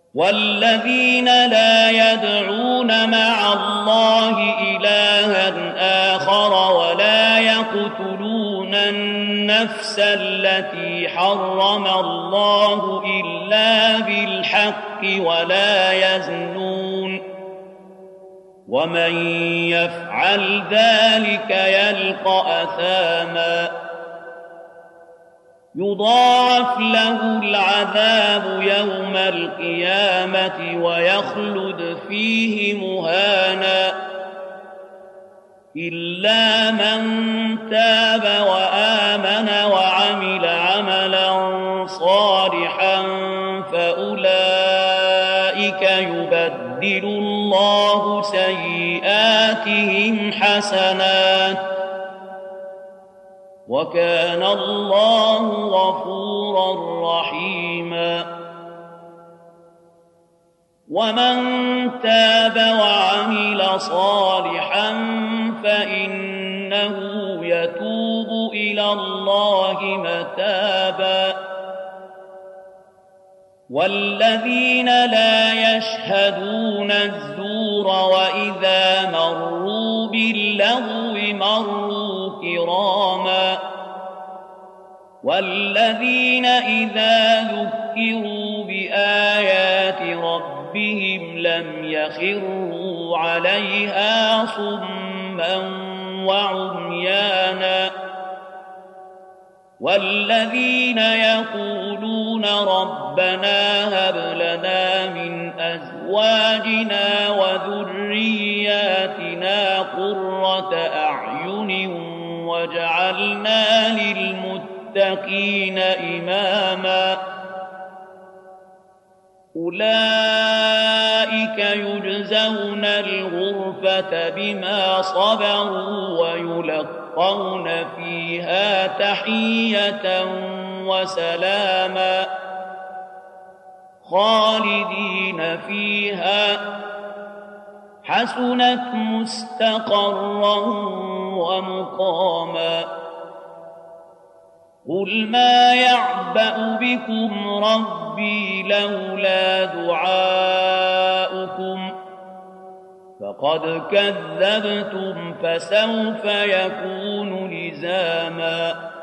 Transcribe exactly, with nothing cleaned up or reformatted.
والذين لا يدعون مع الله إلها آخر ولا يقتلون النفس التي حرم الله إلا بالحق ولا يزنون ومن يفعل ذلك يلقى أثاما يضاعف له العذاب يوم القيامة ويخلد فيه مهانا إلا من تاب وآمن وعمل عملا صالحا فأولئك يبدل الله سيئاتهم حسنات وكان الله غفورا رحيما ومن تاب وعمل صالحا فإنه يتوب إلى الله متابا والذين لا يشهدون الزور وإذا مروا باللغو مروا كراما والذين إذا ذكروا بآيات ربهم لم يخروا عليها صما وعميانا والذين يقولون ربنا هب لنا من أزواجنا وذرياتنا قرة أعين واجعلنا للمتقين إماما أولئك يجزون الغرفة بما صبروا ويلقون فيها تحية وسلاما خالدين فيها حسنت مستقرا ومقاما قل ما يعبأ بكم ربي لولا دعاؤكم فقد كذبتم فسوف يكون لزاما